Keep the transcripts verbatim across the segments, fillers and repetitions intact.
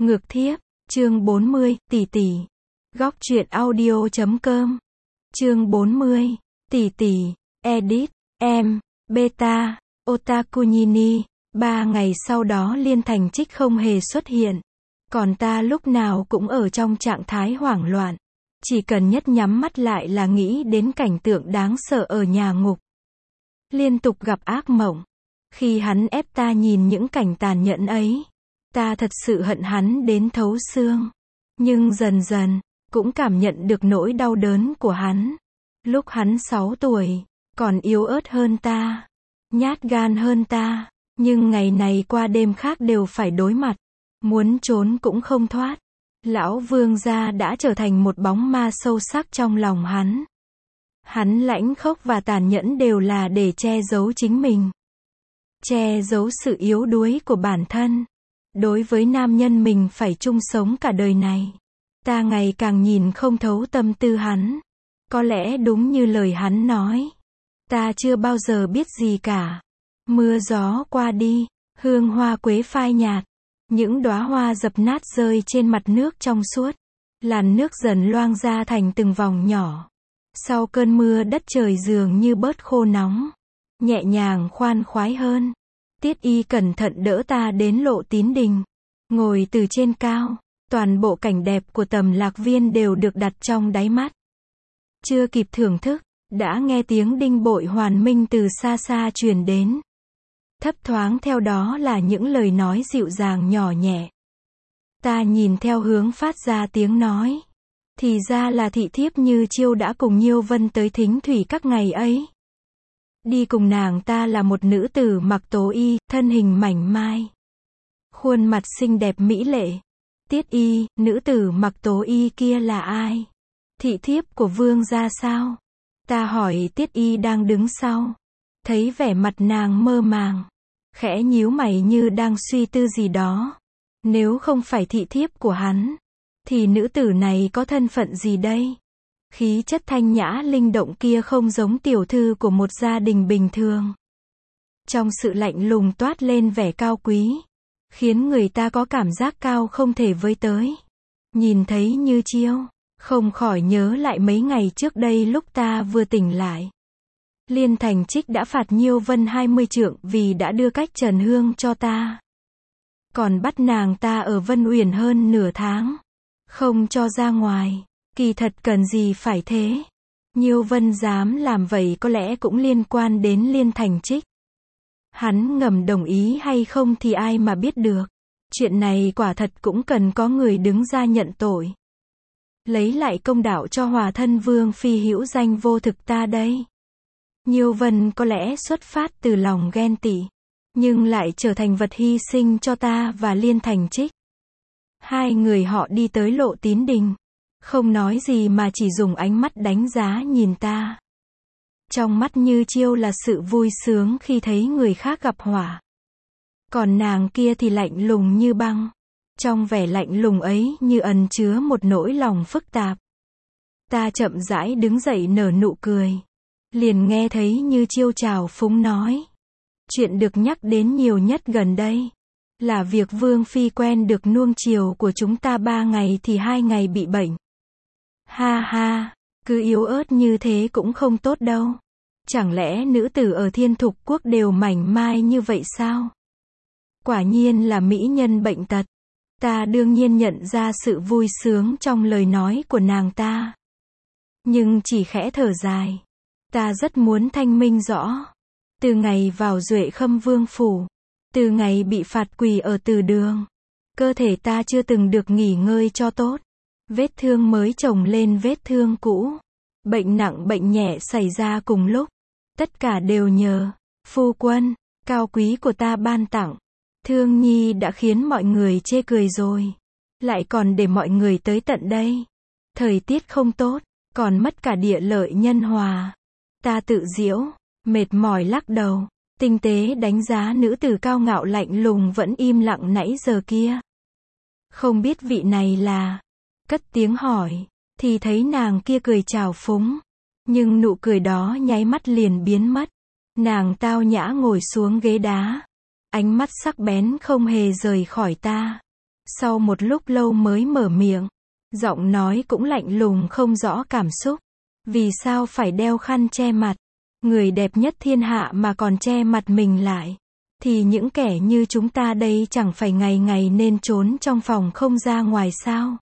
Ngược thiếp, chương bốn mươi, tỷ tỷ. Góc truyện audio chấm com. Chương bốn mươi, tỷ tỷ, edit, em, beta, Otakunyini. Ba ngày sau đó Liên Thành Trích không hề xuất hiện. Còn ta lúc nào cũng ở trong trạng thái hoảng loạn. Chỉ cần nhất nhắm mắt lại là nghĩ đến cảnh tượng đáng sợ ở nhà ngục. Liên tục gặp ác mộng. Khi hắn ép ta nhìn những cảnh tàn nhẫn ấy, ta thật sự hận hắn đến thấu xương. Nhưng dần dần, cũng cảm nhận được nỗi đau đớn của hắn. Lúc hắn sáu tuổi, còn yếu ớt hơn ta, nhát gan hơn ta, nhưng ngày này qua đêm khác đều phải đối mặt. Muốn trốn cũng không thoát. Lão vương gia đã trở thành một bóng ma sâu sắc trong lòng hắn. Hắn lãnh khốc và tàn nhẫn đều là để che giấu chính mình. Che giấu sự yếu đuối của bản thân. Đối với nam nhân mình phải chung sống cả đời này. Ta ngày càng nhìn không thấu tâm tư hắn. Có lẽ đúng như lời hắn nói. Ta chưa bao giờ biết gì cả. Mưa gió qua đi, hương hoa quế phai nhạt. Những đóa hoa dập nát rơi trên mặt nước trong suốt. Làn nước dần loang ra thành từng vòng nhỏ. Sau cơn mưa đất trời dường như bớt khô nóng. Nhẹ nhàng khoan khoái hơn. Tiết Y cẩn thận đỡ ta đến Lộ Tín Đình. Ngồi từ trên cao, toàn bộ cảnh đẹp của Tầm Lạc Viên đều được đặt trong đáy mắt. Chưa kịp thưởng thức, đã nghe tiếng đinh bội hoàn minh từ xa xa truyền đến. Thấp thoáng theo đó là những lời nói dịu dàng nhỏ nhẹ. Ta nhìn theo hướng phát ra tiếng nói. Thì ra là thị thiếp Như Chiêu đã cùng Nhiêu Vân tới Thính Thủy các ngày ấy. Đi cùng nàng ta là một nữ tử mặc tố y, thân hình mảnh mai. Khuôn mặt xinh đẹp mỹ lệ. Tiết Y, nữ tử mặc tố y kia là ai? Thị thiếp của vương gia sao? Ta hỏi Tiết Y đang đứng sau. Thấy vẻ mặt nàng mơ màng. Khẽ nhíu mày như đang suy tư gì đó. Nếu không phải thị thiếp của hắn, thì nữ tử này có thân phận gì đây? Khí chất thanh nhã linh động kia không giống tiểu thư của một gia đình bình thường. Trong sự lạnh lùng toát lên vẻ cao quý, khiến người ta có cảm giác cao không thể với tới. Nhìn thấy Như Chiêu, không khỏi nhớ lại mấy ngày trước đây lúc ta vừa tỉnh lại. Liên Thành Trích đã phạt Nhiêu Vân hai mươi trượng vì đã đưa cách trần hương cho ta. Còn bắt nàng ta ở Vân Uyển hơn nửa tháng. Không cho ra ngoài. Kỳ thật cần gì phải thế. Nhiêu Vân dám làm vậy có lẽ cũng liên quan đến Liên Thành Trích. Hắn ngầm đồng ý hay không thì ai mà biết được. Chuyện này quả thật cũng cần có người đứng ra nhận tội. Lấy lại công đạo cho hòa thân vương phi hữu danh vô thực ta đây. Nhiêu Vân có lẽ xuất phát từ lòng ghen tị, nhưng lại trở thành vật hy sinh cho ta và Liên Thành Trích. Hai người họ đi tới Lộ Tín Đình. Không nói gì mà chỉ dùng ánh mắt đánh giá nhìn ta. Trong mắt Như Chiêu là sự vui sướng khi thấy người khác gặp họa. Còn nàng kia thì lạnh lùng như băng. Trong vẻ lạnh lùng ấy như ẩn chứa một nỗi lòng phức tạp. Ta chậm rãi đứng dậy nở nụ cười. Liền nghe thấy Như Chiêu trào phúng nói. Chuyện được nhắc đến nhiều nhất gần đây là việc Vương Phi quen được nuông chiều của chúng ta ba ngày thì hai ngày bị bệnh. Ha ha, cứ yếu ớt như thế cũng không tốt đâu. Chẳng lẽ nữ tử ở Thiên Thục Quốc đều mảnh mai như vậy sao? Quả nhiên là mỹ nhân bệnh tật. Ta đương nhiên nhận ra sự vui sướng trong lời nói của nàng ta. Nhưng chỉ khẽ thở dài. Ta rất muốn thanh minh rõ. Từ ngày vào Duệ Khâm Vương phủ, từ ngày bị phạt quỳ ở từ đường, cơ thể ta chưa từng được nghỉ ngơi cho tốt. Vết thương mới chồng lên vết thương cũ. Bệnh nặng bệnh nhẹ xảy ra cùng lúc. Tất cả đều nhờ phu quân cao quý của ta ban tặng. Thương nhi đã khiến mọi người chê cười rồi. Lại còn để mọi người tới tận đây. Thời tiết không tốt, còn mất cả địa lợi nhân hòa. Ta tự giễu, mệt mỏi lắc đầu. Tinh tế đánh giá nữ tử cao ngạo lạnh lùng vẫn im lặng nãy giờ kia. Không biết vị này là... Cất tiếng hỏi, thì thấy nàng kia cười chào phúng. Nhưng nụ cười đó nháy mắt liền biến mất. Nàng tao nhã ngồi xuống ghế đá. Ánh mắt sắc bén không hề rời khỏi ta. Sau một lúc lâu mới mở miệng. Giọng nói cũng lạnh lùng không rõ cảm xúc. Vì sao phải đeo khăn che mặt? Người đẹp nhất thiên hạ mà còn che mặt mình lại. Thì những kẻ như chúng ta đây chẳng phải ngày ngày nên trốn trong phòng không ra ngoài sao?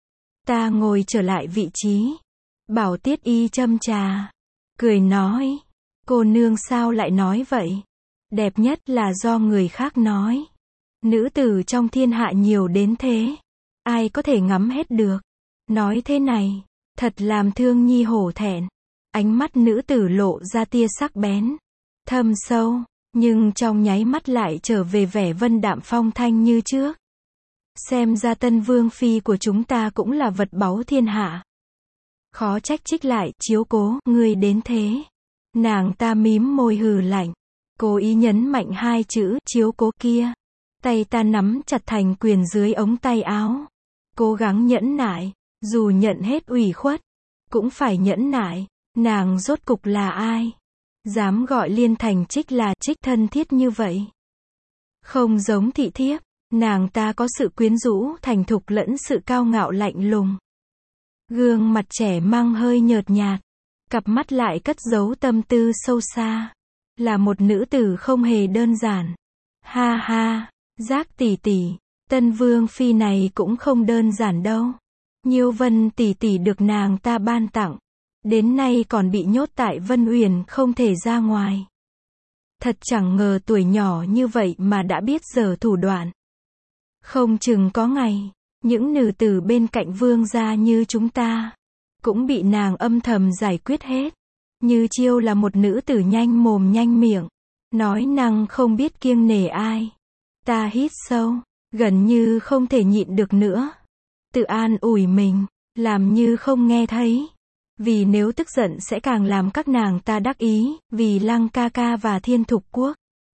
Ta ngồi trở lại vị trí. Bảo Tiết Y châm trà. Cười nói. Cô nương sao lại nói vậy? Đẹp nhất là do người khác nói. Nữ tử trong thiên hạ nhiều đến thế. Ai có thể ngắm hết được. Nói thế này. Thật làm Thương Nhi hổ thẹn. Ánh mắt nữ tử lộ ra tia sắc bén. Thâm sâu. Nhưng trong nháy mắt lại trở về vẻ vân đạm phong thanh như trước. Xem ra tân vương phi của chúng ta cũng là vật báu thiên hạ. Khó trách Trích lại chiếu cố ngươi đến thế. Nàng ta mím môi hừ lạnh. Cố ý nhấn mạnh hai chữ chiếu cố kia. Tay ta nắm chặt thành quyền dưới ống tay áo. Cố gắng nhẫn nại. Dù nhận hết ủy khuất. Cũng phải nhẫn nại. Nàng rốt cục là ai? Dám gọi Liên Thành Trích là Trích thân thiết như vậy. Không giống thị thiếp. Nàng ta có sự quyến rũ thành thục lẫn sự cao ngạo lạnh lùng. Gương mặt trẻ mang hơi nhợt nhạt. Cặp mắt lại cất giấu tâm tư sâu xa. Là một nữ tử không hề đơn giản. Ha ha, Giác tỷ tỷ, tân vương phi này cũng không đơn giản đâu. Nhiêu Vân tỷ tỷ được nàng ta ban tặng. Đến nay còn bị nhốt tại Vân Uyển không thể ra ngoài. Thật chẳng ngờ tuổi nhỏ như vậy mà đã biết giở thủ đoạn. Không chừng có ngày, những nữ tử bên cạnh vương gia như chúng ta, cũng bị nàng âm thầm giải quyết hết. Như Chiêu là một nữ tử nhanh mồm nhanh miệng, nói năng không biết kiêng nể ai. Ta hít sâu, gần như không thể nhịn được nữa. Tự an ủi mình, làm như không nghe thấy. Vì nếu tức giận sẽ càng làm các nàng ta đắc ý, vì Lăng ca ca và Thiên Thục Quốc.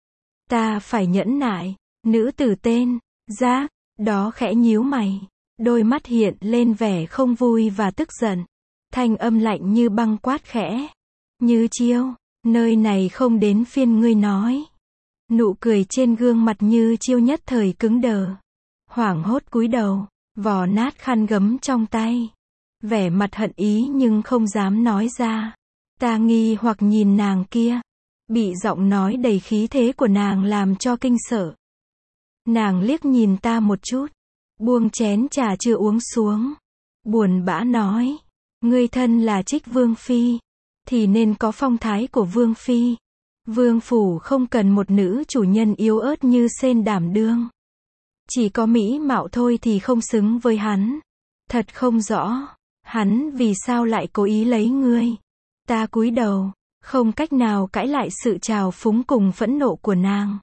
Ta phải nhẫn nại. Nữ tử tên Giác, đó khẽ nhíu mày. Đôi mắt hiện lên vẻ không vui và tức giận. Thanh âm lạnh như băng quát khẽ. Như Chiêu, nơi này không đến phiên ngươi nói. Nụ cười trên gương mặt Như Chiêu nhất thời cứng đờ. Hoảng hốt cúi đầu, vò nát khăn gấm trong tay. Vẻ mặt hận ý nhưng không dám nói ra. Ta nghi hoặc nhìn nàng kia. Bị giọng nói đầy khí thế của nàng làm cho kinh sợ. Nàng liếc nhìn ta một chút. Buông chén trà chưa uống xuống. Buồn bã nói. Ngươi thân là Trích vương phi. Thì nên có phong thái của vương phi. Vương phủ không cần một nữ chủ nhân yếu ớt như Sên đảm đương. Chỉ có mỹ mạo thôi thì không xứng với hắn. Thật không rõ. Hắn vì sao lại cố ý lấy ngươi? Ta cúi đầu, không cách nào cãi lại sự trào phúng cùng phẫn nộ của nàng.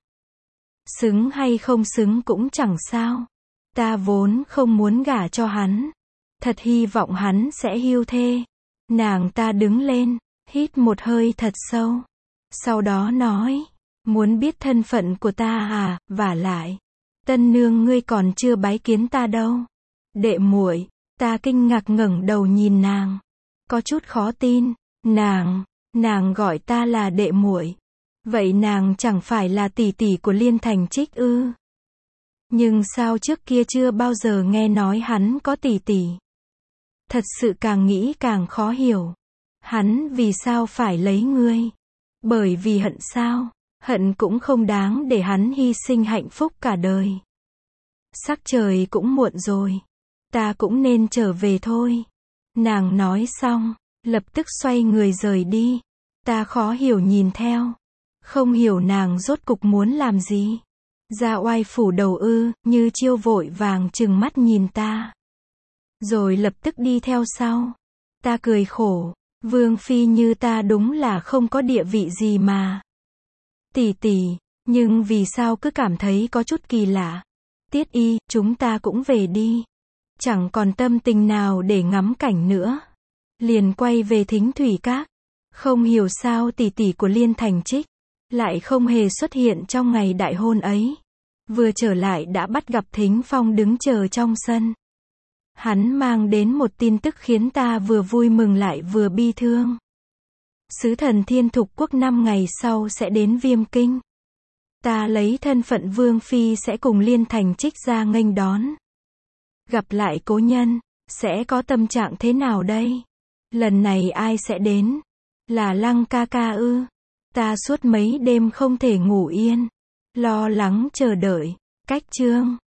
Xứng hay không xứng cũng chẳng sao. Ta vốn không muốn gả cho hắn. Thật hy vọng hắn sẽ hiu thê. Nàng ta đứng lên, hít một hơi thật sâu. Sau đó nói, muốn biết thân phận của ta à, vả lại. Tân nương ngươi còn chưa bái kiến ta đâu. Đệ muội. Ta kinh ngạc ngẩng đầu nhìn nàng. Có chút khó tin. Nàng, nàng gọi ta là đệ muội. Vậy nàng chẳng phải là tỷ tỷ của Liên Thành Trích ư? Nhưng sao trước kia chưa bao giờ nghe nói hắn có tỷ tỷ? Thật sự càng nghĩ càng khó hiểu. Hắn vì sao phải lấy ngươi? Bởi vì hận sao? Hận cũng không đáng để hắn hy sinh hạnh phúc cả đời. Sắc trời cũng muộn rồi. Ta cũng nên trở về thôi. Nàng nói xong, lập tức xoay người rời đi. Ta khó hiểu nhìn theo. Không hiểu nàng rốt cục muốn làm gì. Ra oai phủ đầu ư, Như Chiêu vội vàng trừng mắt nhìn ta. Rồi lập tức đi theo sau. Ta cười khổ. Vương phi như ta đúng là không có địa vị gì mà. Tỷ tỷ, nhưng vì sao cứ cảm thấy có chút kỳ lạ. Tiết Y, chúng ta cũng về đi. Chẳng còn tâm tình nào để ngắm cảnh nữa. Liền quay về Thính Thủy Các. Không hiểu sao tỷ tỷ của Liên Thành Trích lại không hề xuất hiện trong ngày đại hôn ấy. Vừa trở lại đã bắt gặp Thính Phong đứng chờ trong sân. Hắn mang đến một tin tức khiến ta vừa vui mừng lại vừa bi thương. Sứ thần Thiên Thục Quốc năm ngày sau sẽ đến Viêm Kinh. Ta lấy thân phận vương phi sẽ cùng Liên Thành Trích ra nghênh đón. Gặp lại cố nhân, sẽ có tâm trạng thế nào đây? Lần này ai sẽ đến? Là Lăng ca ca ư? Ta suốt mấy đêm không thể ngủ yên. Lo lắng chờ đợi. Cách chương